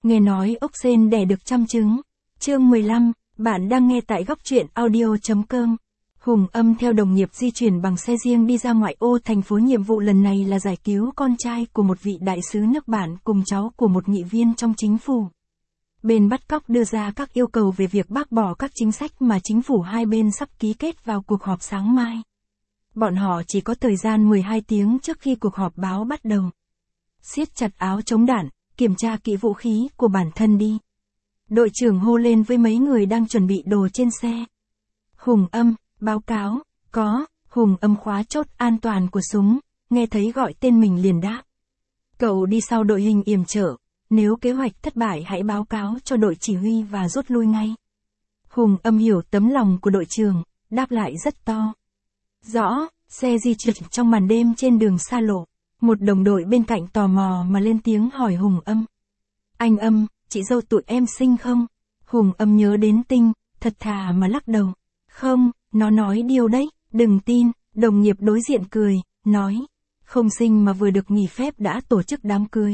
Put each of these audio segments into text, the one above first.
Nghe nói ốc sên đẻ được trăm trứng. Chương 15, bạn đang nghe tại góc truyện audio.com. Hùng Âm theo đồng nghiệp di chuyển bằng xe riêng đi ra ngoại ô thành phố. Nhiệm vụ lần này là giải cứu con trai của một vị đại sứ nước bạn cùng cháu của một nghị viên trong chính phủ. Bên bắt cóc đưa ra các yêu cầu về việc bác bỏ các chính sách mà chính phủ hai bên sắp ký kết vào cuộc họp sáng mai. Bọn họ chỉ có thời gian 12 tiếng trước khi cuộc họp báo bắt đầu. Siết chặt áo chống đạn, kiểm tra kỹ vũ khí của bản thân đi. Đội trưởng hô lên với mấy người đang chuẩn bị đồ trên xe. Hùng Âm, báo cáo, có. Hùng Âm khóa chốt an toàn của súng, nghe thấy gọi tên mình liền đáp. Cậu đi sau đội hình yểm trợ, nếu kế hoạch thất bại hãy báo cáo cho đội chỉ huy và rút lui ngay. Hùng Âm hiểu tấm lòng của đội trưởng, đáp lại rất to. Rõ. Xe di chuyển trong màn đêm trên đường xa lộ. Một đồng đội bên cạnh tò mò mà lên tiếng hỏi Hùng Âm. Anh Âm, chị dâu tụi em xinh không? Hùng Âm nhớ đến Tinh, thật thà mà lắc đầu. Không, nó nói điều đấy, đừng tin. Đồng nghiệp đối diện cười, nói. Không xinh mà vừa được nghỉ phép đã tổ chức đám cưới.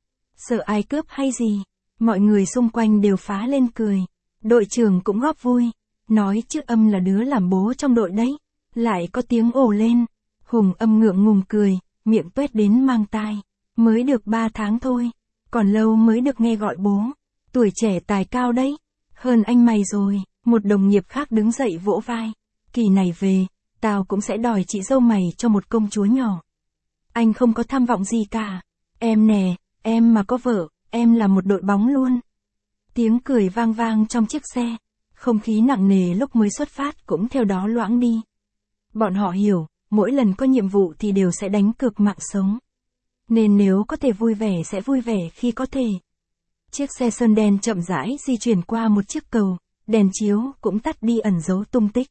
Sợ ai cướp hay gì? Mọi người xung quanh đều phá lên cười. Đội trưởng cũng góp vui. Nói chứ Âm là đứa làm bố trong đội đấy. Lại có tiếng ồ lên. Hùng Âm ngượng ngùng cười, miệng tuét đến mang tai. Mới được 3 tháng thôi. Còn lâu mới được nghe gọi bố. Tuổi trẻ tài cao đấy. Hơn anh mày rồi. Một đồng nghiệp khác đứng dậy vỗ vai. Kỳ này về, tao cũng sẽ đòi chị dâu mày cho một công chúa nhỏ. Anh không có tham vọng gì cả. Em nè, em mà có vợ, em là một đội bóng luôn. Tiếng cười vang vang trong chiếc xe. Không khí nặng nề lúc mới xuất phát cũng theo đó loãng đi. Bọn họ hiểu, mỗi lần có nhiệm vụ thì đều sẽ đánh cược mạng sống. Nên nếu có thể vui vẻ sẽ vui vẻ khi có thể. Chiếc xe sơn đen chậm rãi di chuyển qua một chiếc cầu, đèn chiếu cũng tắt đi ẩn dấu tung tích.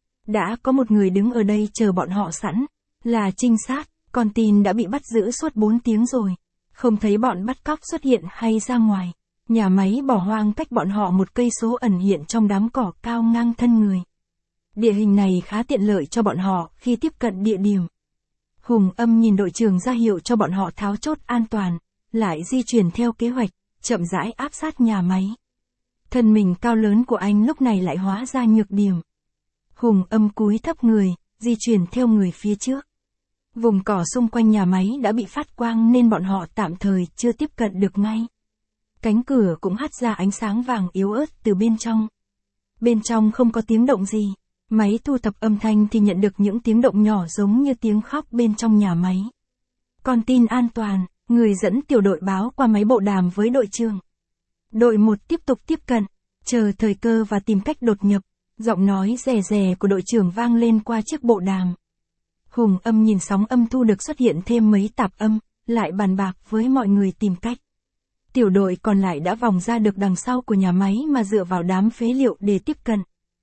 Đã có một người đứng ở đây chờ bọn họ sẵn, là trinh sát, con tin đã bị bắt giữ suốt 4 tiếng rồi. Không thấy bọn bắt cóc xuất hiện hay ra ngoài. Nhà máy bỏ hoang cách bọn họ 1 cây số ẩn hiện trong đám cỏ cao ngang thân người. Địa hình này khá tiện lợi cho bọn họ khi tiếp cận địa điểm. Hùng Âm nhìn đội trưởng ra hiệu cho bọn họ tháo chốt an toàn, lại di chuyển theo kế hoạch, chậm rãi áp sát nhà máy. Thân mình cao lớn của anh lúc này lại hóa ra nhược điểm. Hùng Âm cúi thấp người, di chuyển theo người phía trước. Vùng cỏ xung quanh nhà máy đã bị phát quang nên bọn họ tạm thời chưa tiếp cận được ngay. Cánh cửa cũng hắt ra ánh sáng vàng yếu ớt từ bên trong. Bên trong không có tiếng động gì. Máy thu thập âm thanh thì nhận được những tiếng động nhỏ giống như tiếng khóc bên trong nhà máy. Con tin an toàn, người dẫn tiểu đội báo qua máy bộ đàm với đội trưởng. Đội 1 tiếp tục tiếp cận, chờ thời cơ và tìm cách đột nhập. Giọng nói rè rè của đội trưởng vang lên qua chiếc bộ đàm. Hùng Âm nhìn sóng âm thu được xuất hiện thêm mấy tạp âm, lại bàn bạc với mọi người tìm cách. Tiểu đội còn lại đã vòng ra được đằng sau của nhà máy mà dựa vào đám phế liệu để tiếp cận.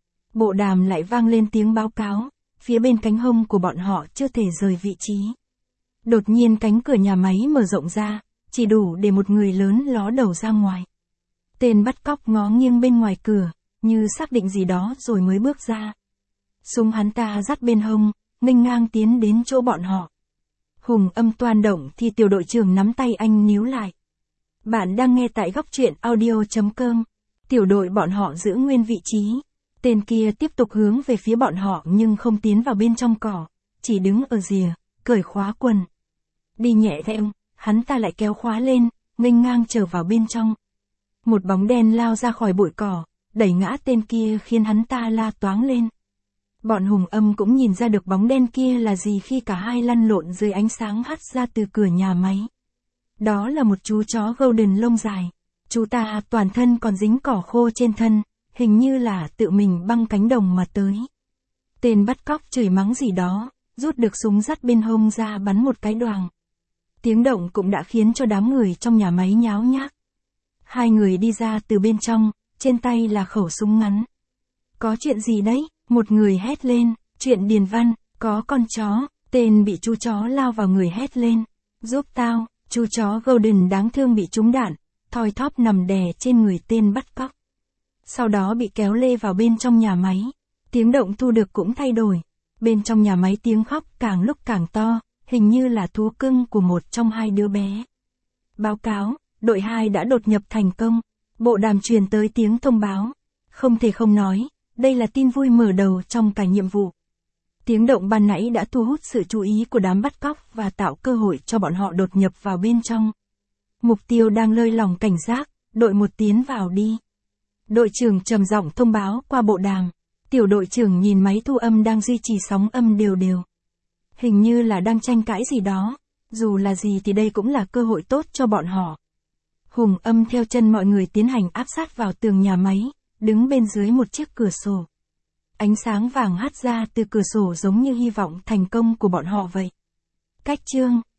Bộ đàm lại vang lên tiếng báo cáo, phía bên cánh hông của bọn họ chưa thể rời vị trí. Đột nhiên cánh cửa nhà máy mở rộng ra, chỉ đủ để một người lớn ló đầu ra ngoài. Tên bắt cóc ngó nghiêng bên ngoài cửa, như xác định gì đó rồi mới bước ra. Súng hắn ta dắt bên hông, nghênh ngang tiến đến chỗ bọn họ. Hùng Âm toan động thì tiểu đội trưởng nắm tay anh níu lại. Bạn đang nghe tại góc truyện audio.com. Tiểu đội bọn họ giữ nguyên vị trí. Tên kia tiếp tục hướng về phía bọn họ nhưng không tiến vào bên trong cỏ, chỉ đứng ở rìa, cởi khóa quần. Đi nhẹ theo, hắn ta lại kéo khóa lên, nghênh ngang trở vào bên trong. Một bóng đen lao ra khỏi bụi cỏ, đẩy ngã tên kia khiến hắn ta la toáng lên. Bọn Hùng Âm cũng nhìn ra được bóng đen kia là gì khi cả hai lăn lộn dưới ánh sáng hắt ra từ cửa nhà máy. Đó là một chú chó golden lông dài. Chú ta toàn thân còn dính cỏ khô trên thân. Hình như là tự mình băng cánh đồng mà tới. Tên bắt cóc chửi mắng gì đó, rút được súng dắt bên hông ra bắn một cái đoàng. Tiếng động cũng đã khiến cho đám người trong nhà máy nháo nhác. 2 người đi ra từ bên trong, trên tay là khẩu súng ngắn. Có chuyện gì đấy? Một người hét lên, chuyện điền văn, có con chó. Tên bị chú chó lao vào người hét lên. Giúp tao, chú chó golden đáng thương bị trúng đạn, thoi thóp nằm đè trên người tên bắt cóc. Sau đó bị kéo lê vào bên trong nhà máy. Tiếng động thu được cũng thay đổi. Bên trong nhà máy tiếng khóc càng lúc càng to, hình như là thú cưng của một trong 2 đứa bé. Báo cáo, đội 2 đã đột nhập thành công. Bộ đàm truyền tới tiếng thông báo. Không thể không nói, đây là tin vui mở đầu trong cả nhiệm vụ. Tiếng động ban nãy đã thu hút sự chú ý của đám bắt cóc và tạo cơ hội cho bọn họ đột nhập vào bên trong. Mục tiêu đang lơi lỏng cảnh giác, đội 1 tiến vào đi. Đội trưởng trầm giọng thông báo qua bộ đàm. Tiểu đội trưởng nhìn máy thu âm đang duy trì sóng âm đều đều. Hình như là đang tranh cãi gì đó, dù là gì thì đây cũng là cơ hội tốt cho bọn họ. Hùng âm theo chân mọi người tiến hành áp sát vào tường nhà máy, đứng bên dưới một chiếc cửa sổ. Ánh sáng vàng hắt ra từ cửa sổ giống như hy vọng thành công của bọn họ vậy. Cách chương